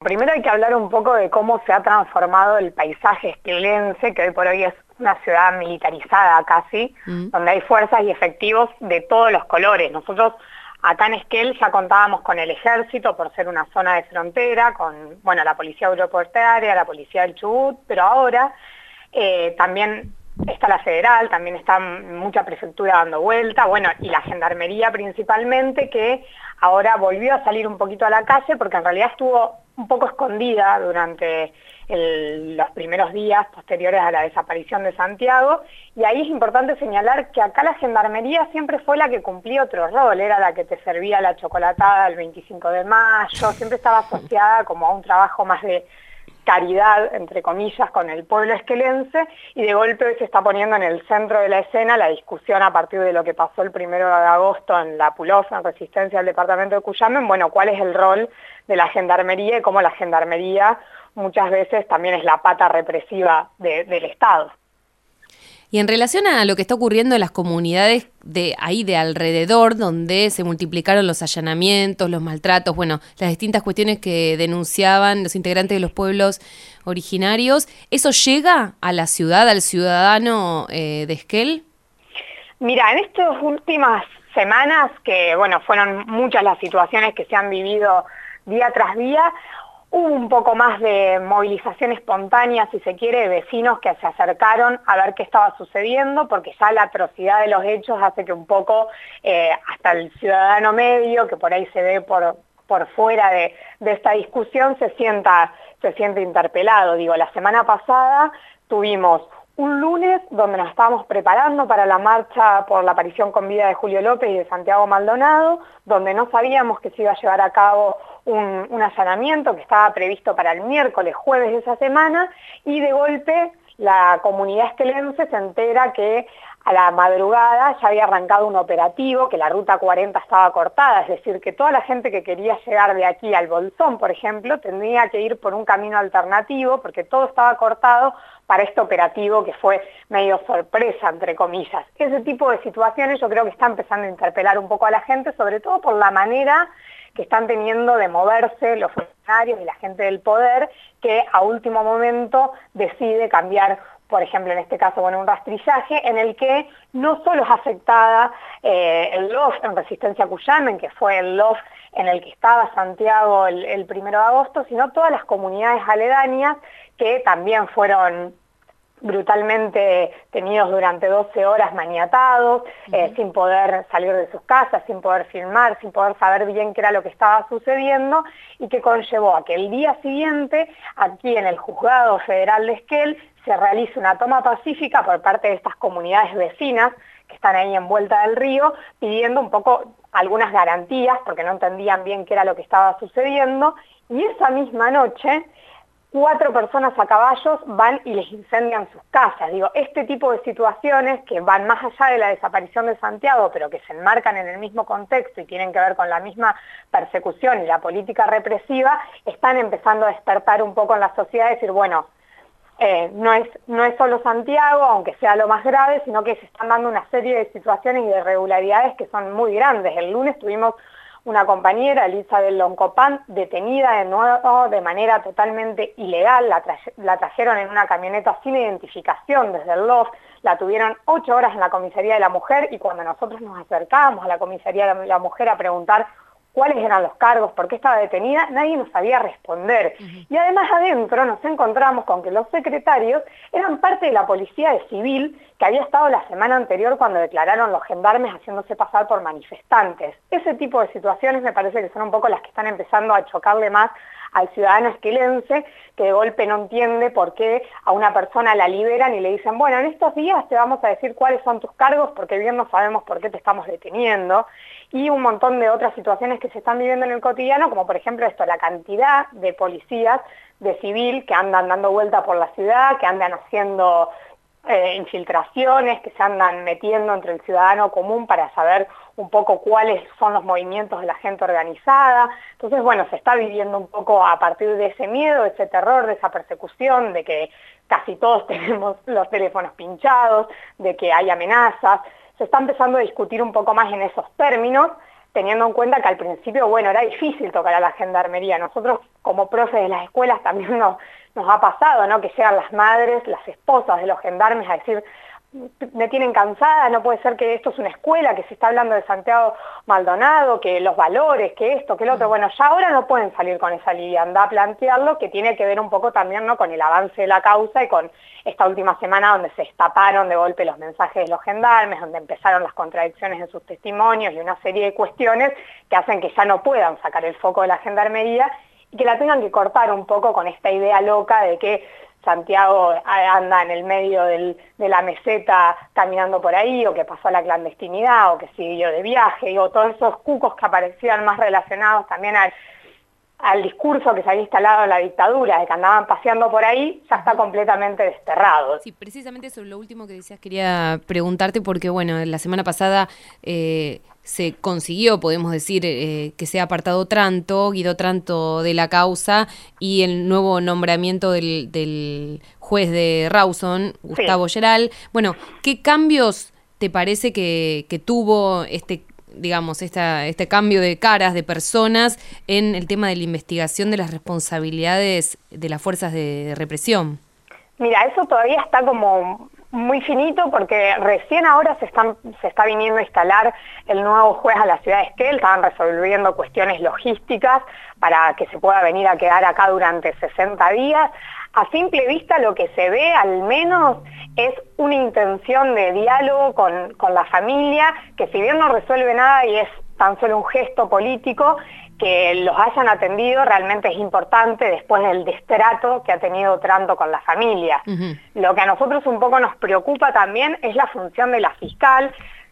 primero hay que hablar un poco de cómo se ha transformado el paisaje esquelense, que hoy por hoy es una ciudad militarizada casi, donde hay fuerzas y efectivos de todos los colores. Nosotros acá en Esquel ya contábamos con el ejército por ser una zona de frontera, con la policía aeroportuaria, la policía del Chubut, pero ahora también está la federal, también está mucha prefectura dando vuelta, y la gendarmería principalmente, que ahora volvió a salir un poquito a la calle porque en realidad estuvo un poco escondida durante los primeros días posteriores a la desaparición de Santiago, y ahí es importante señalar que acá la gendarmería siempre fue la que cumplía otro rol, era la que te servía la chocolatada el 25 de mayo, siempre estaba asociada como a un trabajo más de caridad, entre comillas, con el pueblo esquelense, y de golpe hoy se está poniendo en el centro de la escena la discusión a partir de lo que pasó el 1 de agosto en La Pulosa, en Resistencia del departamento de Cuyamen, cuál es el rol de la gendarmería y cómo la gendarmería muchas veces también es la pata represiva del Estado. Y en relación a lo que está ocurriendo en las comunidades de alrededor, donde se multiplicaron los allanamientos, los maltratos, las distintas cuestiones que denunciaban los integrantes de los pueblos originarios, ¿eso llega a la ciudad, al ciudadano de Esquel? Mira, en estas últimas semanas, que fueron muchas las situaciones que se han vivido día tras día, hubo un poco más de movilización espontánea, si se quiere, de vecinos que se acercaron a ver qué estaba sucediendo, porque ya la atrocidad de los hechos hace que un poco hasta el ciudadano medio, que por ahí se ve por fuera de esta discusión, se siente interpelado. La semana pasada tuvimos un lunes donde nos estábamos preparando para la marcha por la aparición con vida de Julio López y de Santiago Maldonado, donde no sabíamos que se iba a llevar a cabo un allanamiento que estaba previsto para el miércoles, jueves de esa semana, y de golpe la comunidad esquelense se entera que a la madrugada ya había arrancado un operativo, que la ruta 40 estaba cortada, es decir, que toda la gente que quería llegar de aquí al Bolsón, por ejemplo, tendría que ir por un camino alternativo, porque todo estaba cortado para este operativo que fue medio sorpresa, entre comillas. Ese tipo de situaciones yo creo que está empezando a interpelar un poco a la gente, sobre todo por la manera que están teniendo de moverse los funcionarios y la gente del poder, que a último momento decide cambiar, por ejemplo, en este caso, un rastrillaje en el que no solo es afectada el LOF en Resistencia Cuyamen, que fue el LOF en el que estaba Santiago el 1 de agosto, sino todas las comunidades aledañas que también fueron brutalmente tenidos durante 12 horas maniatados, sin poder salir de sus casas, sin poder filmar, sin poder saber bien qué era lo que estaba sucediendo, y que conllevó a que el día siguiente, aquí en el Juzgado Federal de Esquel, se realice una toma pacífica por parte de estas comunidades vecinas que están ahí en Vuelta del Río, pidiendo un poco algunas garantías, porque no entendían bien qué era lo que estaba sucediendo, y esa misma noche 4 personas a caballos van y les incendian sus casas. Este tipo de situaciones que van más allá de la desaparición de Santiago, pero que se enmarcan en el mismo contexto y tienen que ver con la misma persecución y la política represiva, están empezando a despertar un poco en la sociedad, decir, no es solo Santiago, aunque sea lo más grave, sino que se están dando una serie de situaciones y de irregularidades que son muy grandes. El lunes tuvimos una compañera, Elizabeth Loncopán, detenida de nuevo de manera totalmente ilegal, la trajeron en una camioneta sin identificación desde el LOF, la tuvieron 8 horas en la comisaría de la mujer, y cuando nosotros nos acercábamos a la comisaría de la mujer a preguntar cuáles eran los cargos, por qué estaba detenida, nadie nos sabía responder. Y además adentro nos encontramos con que los secretarios eran parte de la policía de civil que había estado la semana anterior cuando declararon los gendarmes haciéndose pasar por manifestantes. Ese tipo de situaciones me parece que son un poco las que están empezando a chocarle más al ciudadano esquelense, que de golpe no entiende por qué a una persona la liberan y le dicen, en estos días te vamos a decir cuáles son tus cargos porque bien no sabemos por qué te estamos deteniendo, y un montón de otras situaciones que se están viviendo en el cotidiano, como por ejemplo la cantidad de policías de civil que andan dando vuelta por la ciudad, que andan haciendo infiltraciones, que se andan metiendo entre el ciudadano común para saber un poco cuáles son los movimientos de la gente organizada. Entonces, se está viviendo un poco a partir de ese miedo, de ese terror, de esa persecución, de que casi todos tenemos los teléfonos pinchados, de que hay amenazas. Se está empezando a discutir un poco más en esos términos, teniendo en cuenta que al principio, bueno, era difícil tocar a la gendarmería. Nosotros como profes de las escuelas también nos ha pasado, ¿no? Que llegan las madres, las esposas de los gendarmes a decir, me tienen cansada, no puede ser que esto es una escuela, que se está hablando de Santiago Maldonado, que los valores, que esto, que el otro. Bueno, ya ahora no pueden salir con esa liviandad a plantearlo, que tiene que ver un poco también, ¿no?, con el avance de la causa y con esta última semana donde se destaparon de golpe los mensajes de los gendarmes, donde empezaron las contradicciones en sus testimonios y una serie de cuestiones que hacen que ya no puedan sacar el foco de la gendarmería y que la tengan que cortar un poco con esta idea loca de que Santiago anda en el medio de la meseta caminando por ahí, o que pasó a la clandestinidad, o que siguió de viaje, o todos esos cucos que aparecían más relacionados también al discurso que se había instalado en la dictadura, de que andaban paseando por ahí, ya está completamente desterrado. Sí, precisamente sobre lo último que decías quería preguntarte, porque bueno, la semana pasada se consiguió, podemos decir, que sea apartado Guido Tranto de la causa, y el nuevo nombramiento del juez de Rawson, Gustavo Geral. Bueno, ¿qué cambios te parece que tuvo este cambio de caras, de personas, en el tema de la investigación de las responsabilidades de las fuerzas de represión? Mira, eso todavía está como muy finito, porque recién ahora se está viniendo a instalar el nuevo juez a la ciudad de Esquel. Estaban resolviendo cuestiones logísticas para que se pueda venir a quedar acá durante 60 días. A simple vista lo que se ve, al menos, es una intención de diálogo con la familia, que si bien no resuelve nada y es tan solo un gesto político, que los hayan atendido realmente es importante después del destrato que ha tenido Tranto con la familia. Lo que a nosotros un poco nos preocupa también es la función de la fiscal,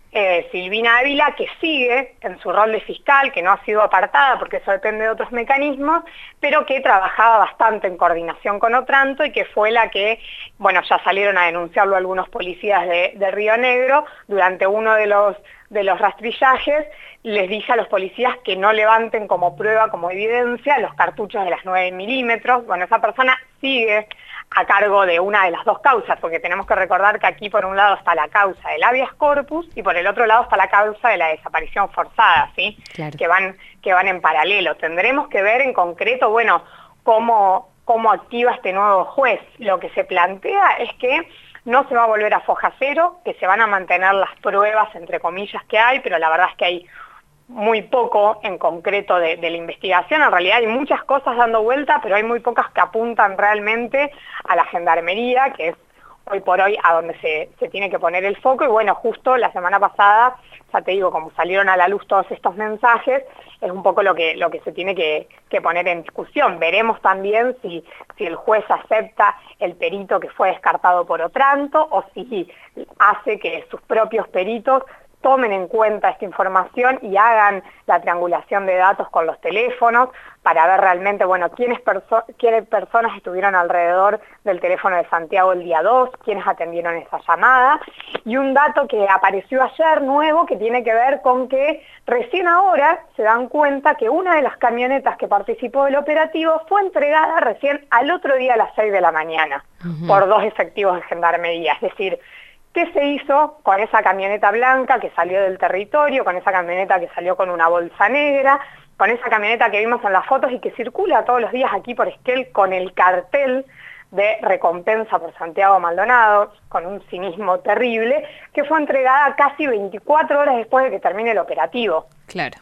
Silvina Ávila, que sigue en su rol de fiscal, que no ha sido apartada porque eso depende de otros mecanismos, pero que trabajaba bastante en coordinación con Otranto y que fue la que, bueno, ya salieron a denunciarlo algunos policías de Río Negro. Durante uno de los rastrillajes les dice a los policías que no levanten como prueba, como evidencia, los cartuchos de las 9 milímetros. Bueno, esa persona sigue a cargo de una de las dos causas, porque tenemos que recordar que aquí por un lado está la causa del habeas corpus y por el otro lado está la causa de la desaparición forzada, ¿sí? Claro. que van en paralelo. Tendremos que ver en concreto, bueno, cómo activa este nuevo juez. Lo que se plantea es que no se va a volver a foja cero, que se van a mantener las pruebas, entre comillas, que hay, pero la verdad es que hay muy poco en concreto de la investigación. En realidad hay muchas cosas dando vuelta, pero hay muy pocas que apuntan realmente a la gendarmería, que es hoy por hoy a donde se tiene que poner el foco. Y bueno, justo la semana pasada, ya te digo, como salieron a la luz todos estos mensajes, es un poco lo que se tiene que poner en discusión. Veremos también si el juez acepta el perito que fue descartado por Otranto, o si hace que sus propios peritos tomen en cuenta esta información y hagan la triangulación de datos con los teléfonos para ver realmente, bueno, quiénes personas estuvieron alrededor del teléfono de Santiago el día 2, quiénes atendieron esa llamada. Y un dato que apareció ayer nuevo, que tiene que ver con que recién ahora se dan cuenta que una de las camionetas que participó del operativo fue entregada recién al otro día a las 6 de la mañana por 2 efectivos de gendarmería. Es decir, ¿qué se hizo con esa camioneta blanca que salió del territorio, con esa camioneta que salió con una bolsa negra, con esa camioneta que vimos en las fotos y que circula todos los días aquí por Esquel con el cartel de recompensa por Santiago Maldonado, con un cinismo terrible, que fue entregada casi 24 horas después de que termine el operativo? Claro.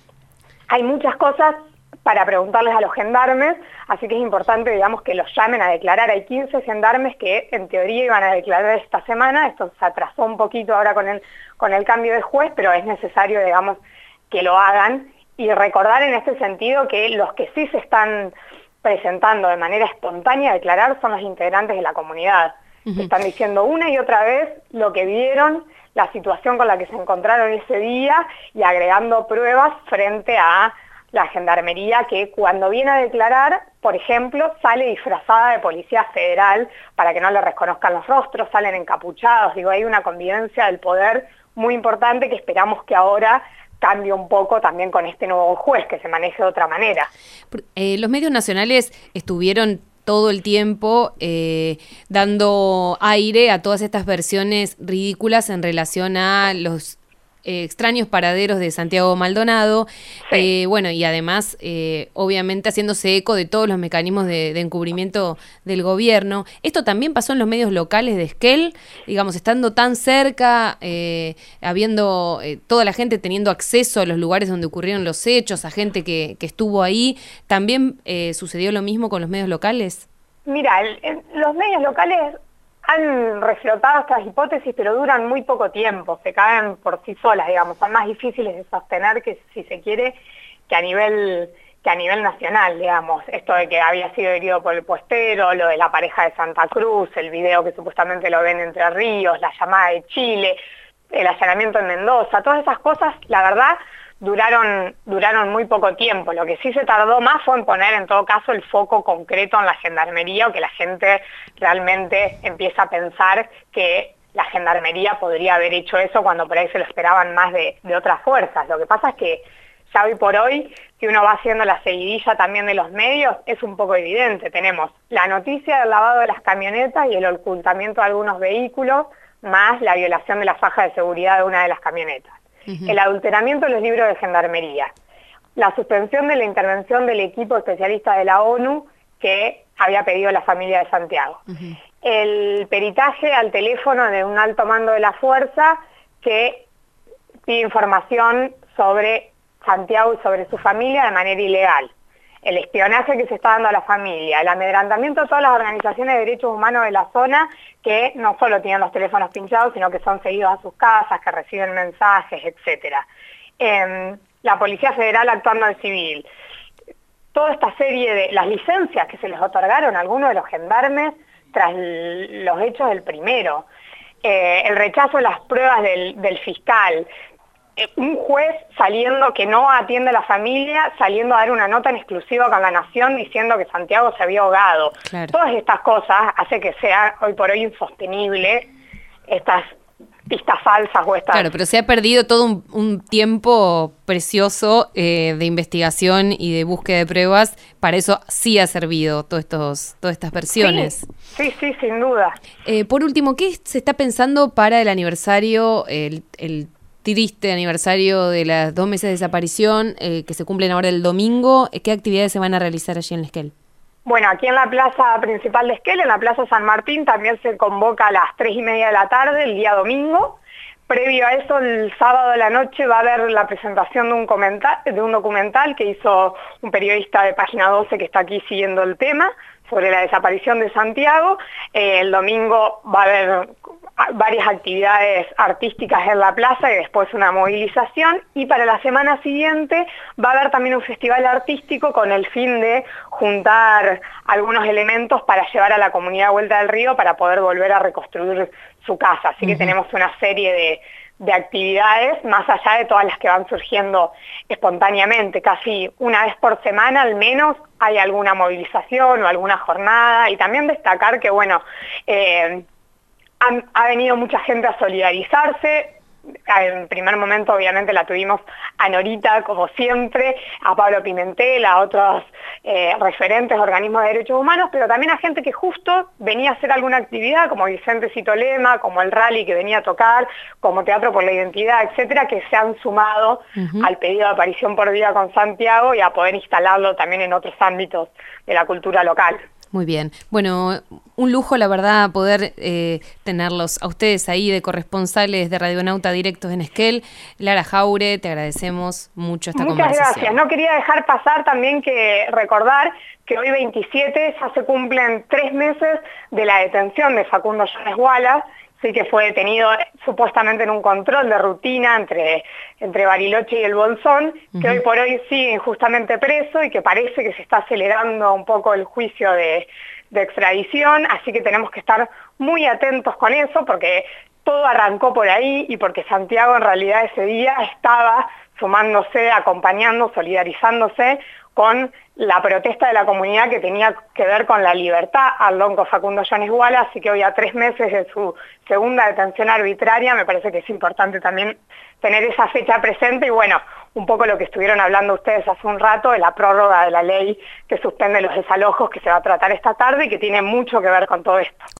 Hay muchas cosas para preguntarles a los gendarmes, así que es importante, digamos, que los llamen a declarar. Hay 15 gendarmes que en teoría iban a declarar esta semana. Esto se atrasó un poquito ahora con el cambio de juez, pero es necesario, digamos, que lo hagan. Y recordar en este sentido que los que sí se están presentando de manera espontánea a declarar son los integrantes de la comunidad, que están diciendo una y otra vez lo que vieron, la situación con la que se encontraron ese día, y agregando pruebas frente a la gendarmería, que cuando viene a declarar, por ejemplo, sale disfrazada de policía federal para que no le reconozcan los rostros, salen encapuchados. Digo, hay una convivencia del poder muy importante que esperamos que ahora cambie un poco también con este nuevo juez, que se maneje de otra manera. Los medios nacionales estuvieron todo el tiempo dando aire a todas estas versiones ridículas en relación a los extraños paraderos de Santiago Maldonado, Sí. bueno, y además, obviamente, haciéndose eco de todos los mecanismos de encubrimiento del gobierno. Esto también pasó en los medios locales de Esquel, digamos, estando tan cerca, habiendo toda la gente teniendo acceso a los lugares donde ocurrieron los hechos, a gente que estuvo ahí. ¿También sucedió lo mismo con los medios locales? Mira, los medios locales han reflotado estas hipótesis, pero duran muy poco tiempo, se caen por sí solas, digamos, son más difíciles de sostener que, si se quiere, que a nivel nacional, digamos. Esto de que había sido herido por el puestero, lo de la pareja de Santa Cruz, el video que supuestamente lo ven Entre Ríos, la llamada de Chile, el allanamiento en Mendoza, todas esas cosas, la verdad, duraron muy poco tiempo. Lo que sí se tardó más fue en poner, en todo caso, el foco concreto en la gendarmería, o que la gente realmente empieza a pensar que la gendarmería podría haber hecho eso cuando por ahí se lo esperaban más de otras fuerzas. Lo que pasa es que ya hoy por hoy, si uno va haciendo la seguidilla también de los medios, es un poco evidente. Tenemos la noticia del lavado de las camionetas y el ocultamiento de algunos vehículos, más la violación de la faja de seguridad de una de las camionetas. El adulteramiento de los libros de gendarmería, la suspensión de la intervención del equipo especialista de la ONU que había pedido la familia de Santiago, el peritaje al teléfono de un alto mando de la fuerza que pide información sobre Santiago y sobre su familia de manera ilegal, el espionaje que se está dando a la familia, el amedrentamiento de todas las organizaciones de derechos humanos de la zona que no solo tienen los teléfonos pinchados, sino que son seguidos a sus casas, que reciben mensajes, etc. La Policía Federal actuando de civil. Toda esta serie de las licencias que se les otorgaron a algunos de los gendarmes tras los hechos del primero. El rechazo de las pruebas del fiscal. Un juez saliendo que no atiende a la familia, saliendo a dar una nota en exclusiva con La Nación diciendo que Santiago se había ahogado. Claro. Todas estas cosas hacen que sea hoy por hoy insostenible estas pistas falsas o estas... Claro, pero se ha perdido todo un tiempo precioso de investigación y de búsqueda de pruebas. Para eso sí ha servido todas estas versiones. Sí, sin duda. Por último, ¿qué se está pensando para el aniversario, el triste aniversario de las 2 meses de desaparición, que se cumplen ahora el domingo? ¿Qué actividades se van a realizar allí en Esquel? Bueno, aquí en la plaza principal de Esquel, en la plaza San Martín, también se convoca a las 3:30 de la tarde, el día domingo. Previo a eso, el sábado de la noche va a haber la presentación de un documental que hizo un periodista de Página 12 que está aquí siguiendo el tema, sobre la desaparición de Santiago. El domingo va a haber varias actividades artísticas en la plaza y después una movilización, y para la semana siguiente va a haber también un festival artístico con el fin de juntar algunos elementos para llevar a la comunidad de Vuelta del Río para poder volver a reconstruir su casa. Así que tenemos una serie de actividades, más allá de todas las que van surgiendo espontáneamente. Casi una vez por semana al menos hay alguna movilización o alguna jornada, y también destacar que, bueno, ha venido mucha gente a solidarizarse. En primer momento obviamente la tuvimos a Norita, como siempre, a Pablo Pimentel, a otros referentes de organismos de derechos humanos, pero también a gente que justo venía a hacer alguna actividad, como Vicente Citolema, como el rally que venía a tocar, como Teatro por la Identidad, etcétera, que se han sumado al pedido de aparición por vida con Santiago y a poder instalarlo también en otros ámbitos de la cultura local. Muy bien. Bueno, un lujo, la verdad, poder tenerlos a ustedes ahí de corresponsales de Radionauta directos en Esquel. Lara Jaure, te agradecemos mucho esta conversación. Muchas gracias. No quería dejar pasar también que recordar que hoy 27 ya se cumplen 3 meses de la detención de Facundo Jones Wallace, sí, que fue detenido supuestamente en un control de rutina entre Bariloche y el Bolsón, que hoy por hoy sigue injustamente preso y que parece que se está acelerando un poco el juicio de extradición, así que tenemos que estar muy atentos con eso, porque todo arrancó por ahí y porque Santiago en realidad ese día estaba sumándose, acompañando, solidarizándose con la protesta de la comunidad que tenía que ver con la libertad al lonco Facundo Jones Wallace, así que hoy a 3 meses de su segunda detención arbitraria me parece que es importante también tener esa fecha presente y, bueno, un poco lo que estuvieron hablando ustedes hace un rato de la prórroga de la ley que suspende los desalojos, que se va a tratar esta tarde y que tiene mucho que ver con todo esto.